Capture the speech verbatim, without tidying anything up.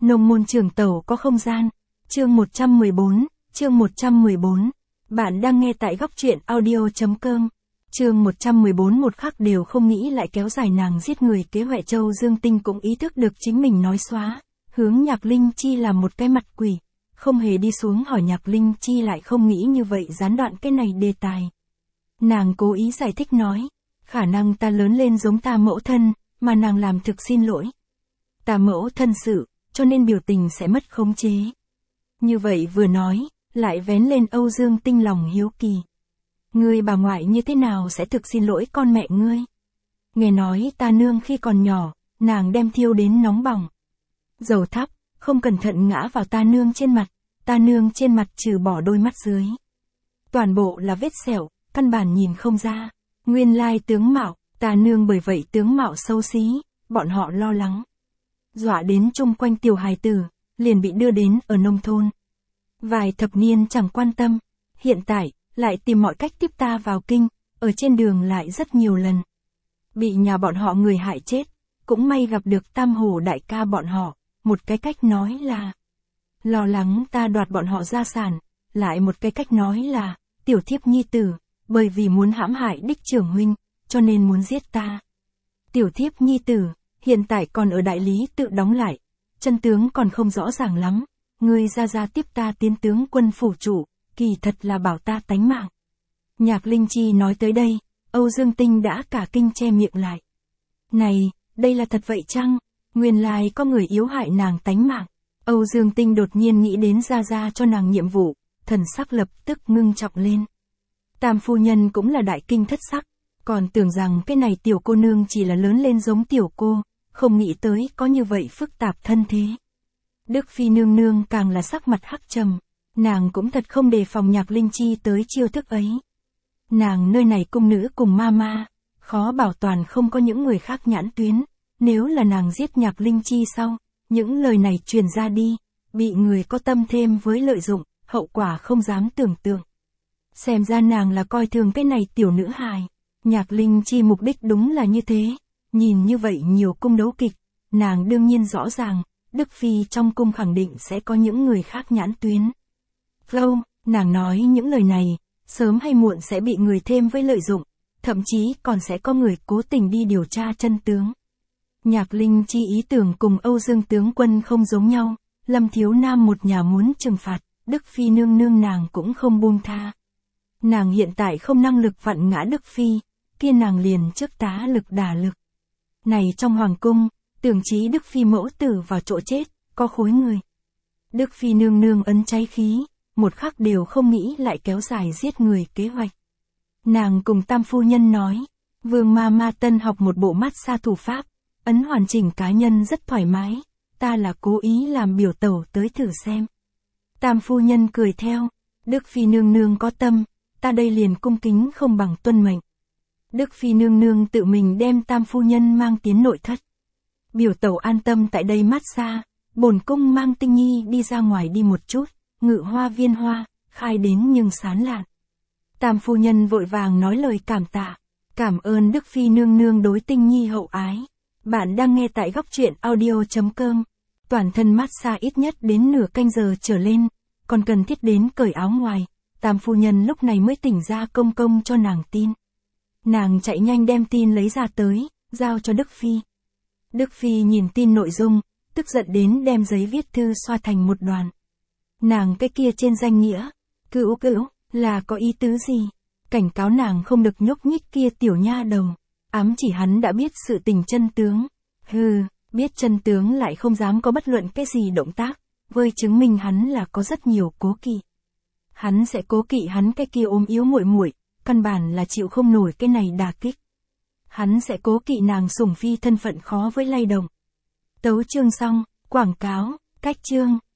Nông môn trường tẩu có không gian. Chương một trăm mười bốn, chương một trăm mười bốn. Bạn đang nghe tại góc truyện audio.com. Chương một trăm mười bốn một khắc đều không nghĩ lại kéo dài nàng giết người kế Huệ Châu Dương Tinh cũng ý thức được chính mình nói xóa. Hướng Nhạc Linh Chi làm một cái mặt quỷ. Không hề đi xuống hỏi Nhạc Linh Chi lại không nghĩ như vậy gián đoạn cái này đề tài. Nàng cố ý giải thích nói. Khả năng ta lớn lên giống ta mẫu thân, mà nàng làm thực xin lỗi. Ta mẫu thân sự, cho nên biểu tình sẽ mất khống chế. Như vậy vừa nói, lại vén lên Âu Dương Tinh lòng hiếu kỳ. Ngươi bà ngoại như thế nào sẽ thực xin lỗi con mẹ ngươi? Nghe nói ta nương khi còn nhỏ, nàng đem thiêu đến nóng bỏng. Dầu thắp, không cẩn thận ngã vào ta nương trên mặt, ta nương trên mặt trừ bỏ đôi mắt dưới. Toàn bộ là vết sẹo, căn bản nhìn không ra. Nguyên lai tướng mạo, ta nương bởi vậy tướng mạo xấu xí, bọn họ lo lắng. Dọa đến chung quanh tiểu hài tử, liền bị đưa đến ở nông thôn. Vài thập niên chẳng quan tâm, hiện tại, lại tìm mọi cách tiếp ta vào kinh, ở trên đường lại rất nhiều lần. Bị nhà bọn họ người hại chết, cũng may gặp được Tam Hổ đại ca bọn họ, một cái cách nói là lo lắng ta đoạt bọn họ gia sản, lại một cái cách nói là tiểu thiếp nhi tử, bởi vì muốn hãm hại đích trưởng huynh, cho nên muốn giết ta. Tiểu thiếp nhi tử, hiện tại còn ở đại lý tự đóng lại, chân tướng còn không rõ ràng lắm, ngươi ra ra tiếp ta tiến tướng quân phủ chủ, kỳ thật là bảo ta tánh mạng. Nhạc Linh Chi nói tới đây, Âu Dương Tinh đã cả kinh che miệng lại. Này, đây là thật vậy chăng? Nguyên lai có người yếu hại nàng tánh mạng. Âu Dương Tinh đột nhiên nghĩ đến ra ra cho nàng nhiệm vụ, thần sắc lập tức ngưng trọng lên. Tam phu nhân cũng là đại kinh thất sắc, còn tưởng rằng cái này tiểu cô nương chỉ là lớn lên giống tiểu cô, không nghĩ tới có như vậy phức tạp thân thế. Đức Phi nương nương càng là sắc mặt hắc trầm, nàng cũng thật không đề phòng Nhạc Linh Chi tới chiêu thức ấy. Nàng nơi này cung nữ cùng ma ma, khó bảo toàn không có những người khác nhãn tuyến, nếu là nàng giết Nhạc Linh Chi sau, những lời này truyền ra đi, bị người có tâm thêm với lợi dụng, hậu quả không dám tưởng tượng. Xem ra nàng là coi thường cái này tiểu nữ hài. Nhạc Linh Chi mục đích đúng là như thế. Nhìn như vậy nhiều cung đấu kịch, nàng đương nhiên rõ ràng, Đức Phi trong cung khẳng định sẽ có những người khác nhãn tuyến. Flow, nàng nói những lời này, sớm hay muộn sẽ bị người thêm với lợi dụng, thậm chí còn sẽ có người cố tình đi điều tra chân tướng. Nhạc Linh Chi ý tưởng cùng Âu Dương tướng quân không giống nhau, Lâm thiếu nam một nhà muốn trừng phạt, Đức Phi nương nương nàng cũng không buông tha. Nàng hiện tại không năng lực vặn ngã Đức Phi, kia nàng liền trước tá lực đả lực. Này trong hoàng cung, tưởng chí Đức Phi mẫu tử vào chỗ chết, có khối người. Đức Phi nương nương ấn cháy khí, một khắc đều không nghĩ lại kéo dài giết người kế hoạch. Nàng cùng Tam phu nhân nói, Vương ma ma tân học một bộ mát xa thủ pháp, ấn hoàn chỉnh cá nhân rất thoải mái, ta là cố ý làm biểu tẩu tới thử xem. Tam phu nhân cười theo, Đức Phi nương nương có tâm, ta đây liền cung kính không bằng tuân mệnh. Đức Phi nương nương tự mình đem Tam phu nhân mang tiến nội thất. Biểu tẩu an tâm tại đây mát xa, bổn cung mang Tinh Nhi đi ra ngoài đi một chút, ngự hoa viên hoa, khai đến nhưng sán lạn. Tam phu nhân vội vàng nói lời cảm tạ, cảm ơn Đức Phi nương nương đối Tinh Nhi hậu ái. Bạn đang nghe tại góc truyện audio.com. Toàn thân mát xa ít nhất đến nửa canh giờ trở lên, còn cần thiết đến cởi áo ngoài. Tam phu nhân lúc này mới tỉnh ra công công cho nàng tin. Nàng chạy nhanh đem tin lấy ra tới, giao cho Đức Phi. Đức Phi nhìn tin nội dung, tức giận đến đem giấy viết thư xoa thành một đoàn. Nàng cái kia trên danh nghĩa, cữu cữu, là có ý tứ gì? Cảnh cáo nàng không được nhúc nhích kia tiểu nha đầu. Ám chỉ hắn đã biết sự tình chân tướng. Hừ, biết chân tướng lại không dám có bất luận cái gì động tác, với chứng minh hắn là có rất nhiều cố kỵ. Hắn sẽ cố kỵ hắn cái kia ốm yếu muội muội, căn bản là chịu không nổi cái này đả kích. Hắn sẽ cố kỵ nàng sủng phi thân phận khó với lay động. Tấu chương xong, quảng cáo, cách chương.